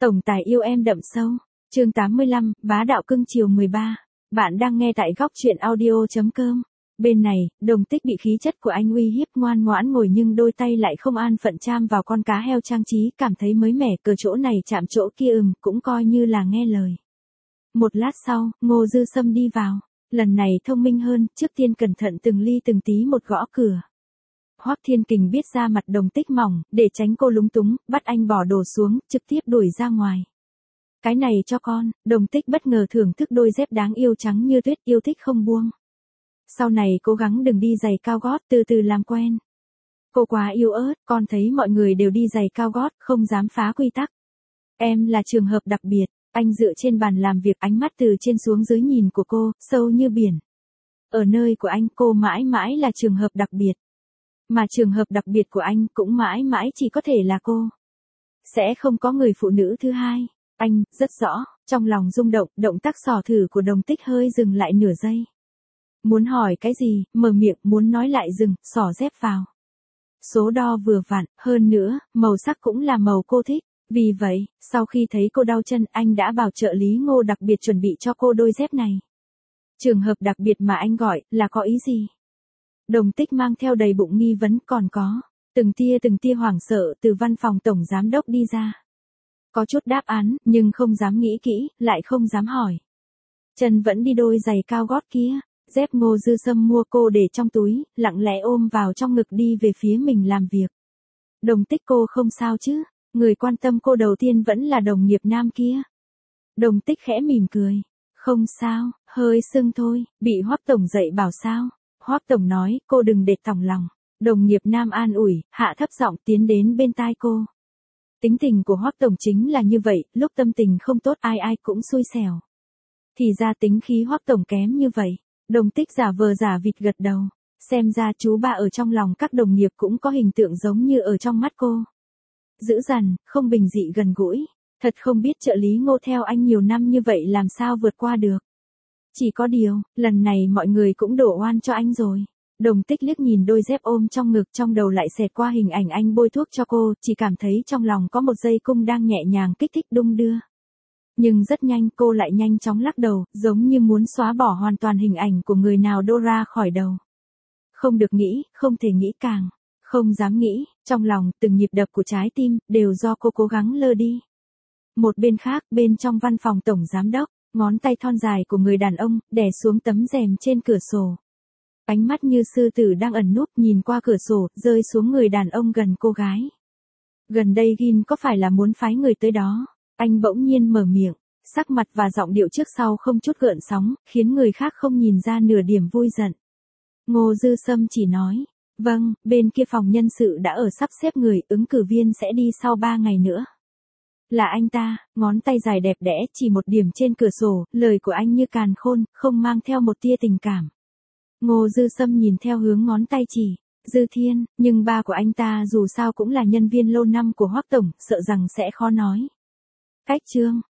Tổng tài yêu em đậm sâu. Chương 85, bá đạo cưng chiều 13. Bạn đang nghe tại góc truyện audio.com. Bên này, Đồng Tích bị khí chất của anh uy hiếp, ngoan ngoãn ngồi nhưng đôi tay lại không an phận chạm vào con cá heo trang trí, cảm thấy mới mẻ, cờ chỗ này chạm chỗ kia, cũng coi như là nghe lời. Một lát sau, Ngô Dư Sâm đi vào. Lần này thông minh hơn, trước tiên cẩn thận từng ly từng tí một gõ cửa. Hoắc Thiên Kình biết da mặt Đồng Tích mỏng, để tránh cô lúng túng, bắt anh bỏ đồ xuống, trực tiếp đuổi ra ngoài. Cái này cho con. Đồng Tích bất ngờ thưởng thức đôi dép đáng yêu trắng như tuyết, yêu thích không buông. Sau này cố gắng đừng đi giày cao gót, từ từ làm quen. Cô quá yếu ớt, con thấy mọi người đều đi giày cao gót, không dám phá quy tắc. Em là trường hợp đặc biệt. Anh dựa trên bàn làm việc, ánh mắt từ trên xuống dưới nhìn của cô, sâu như biển. Ở nơi của anh, cô mãi mãi là trường hợp đặc biệt. Mà trường hợp đặc biệt của anh cũng mãi mãi chỉ có thể là cô. Sẽ không có người phụ nữ thứ hai. Anh, rất rõ, trong lòng rung động, động tác xỏ thử của Đồng Tích hơi dừng lại nửa giây. Muốn hỏi cái gì, mở miệng, muốn nói lại dừng, xỏ dép vào. Số đo vừa vặn, hơn nữa, màu sắc cũng là màu cô thích. Vì vậy, sau khi thấy cô đau chân, anh đã bảo trợ lý Ngô đặc biệt chuẩn bị cho cô đôi dép này. Trường hợp đặc biệt mà anh gọi, là có ý gì? Đồng Tích mang theo đầy bụng nghi vấn, còn có từng tia hoảng sợ từ văn phòng tổng giám đốc đi ra. Có chút đáp án, nhưng không dám nghĩ kỹ, lại không dám hỏi. Chân vẫn đi đôi giày cao gót kia, dép Ngô Dư Sâm mua, cô để trong túi, lặng lẽ ôm vào trong ngực đi về phía mình làm việc. Đồng Tích, cô không sao chứ? Người quan tâm cô đầu tiên vẫn là đồng nghiệp nam kia. Đồng Tích khẽ mỉm cười. Không sao, hơi sưng thôi, bị Hoắc tổng dạy bảo sao? Hoắc tổng nói, cô đừng để thòng lòng. Đồng nghiệp nam an ủi, hạ thấp giọng tiến đến bên tai cô. Tính tình của Hoắc tổng chính là như vậy, lúc tâm tình không tốt ai cũng xui xẻo. Thì ra tính khí Hoắc tổng kém như vậy. Đồng Tích giả vờ giả vịt gật đầu. Xem ra chú ba ở trong lòng các đồng nghiệp cũng có hình tượng giống như ở trong mắt cô. Dữ dằn, không bình dị, gần gũi. Thật không biết trợ lý Ngô theo anh nhiều năm như vậy làm sao vượt qua được. Chỉ có điều, lần này mọi người cũng đổ oan cho anh rồi. Đồng Tích liếc nhìn đôi dép ôm trong ngực, trong đầu lại xẹt qua hình ảnh anh bôi thuốc cho cô, chỉ cảm thấy trong lòng có một dây cung đang nhẹ nhàng kích thích đung đưa. Nhưng rất nhanh cô lại nhanh chóng lắc đầu, giống như muốn xóa bỏ hoàn toàn hình ảnh của người nào đó ra khỏi đầu. Không được nghĩ, không thể nghĩ càng. Không dám nghĩ, trong lòng, từng nhịp đập của trái tim, đều do cô cố gắng lơ đi. Một bên khác, bên trong văn phòng tổng giám đốc, ngón tay thon dài của người đàn ông, đè xuống tấm rèm trên cửa sổ. Ánh mắt như sư tử đang ẩn núp, nhìn qua cửa sổ, rơi xuống người đàn ông gần cô gái. Gần đây Gin có phải là muốn phái người tới đó? Anh bỗng nhiên mở miệng, sắc mặt và giọng điệu trước sau không chút gợn sóng, khiến người khác không nhìn ra nửa điểm vui giận. Ngô Dư Sâm chỉ nói. Vâng, bên kia phòng nhân sự đã ở sắp xếp người, ứng cử viên sẽ đi sau 3 ngày nữa. Là anh ta, ngón tay dài đẹp đẽ chỉ một điểm trên cửa sổ, lời của anh như càn khôn, không mang theo một tia tình cảm. Ngô Dư Sâm nhìn theo hướng ngón tay chỉ, Dư Thiên, nhưng ba của anh ta dù sao cũng là nhân viên lâu năm của Hoắc tổng, sợ rằng sẽ khó nói. Cách chương,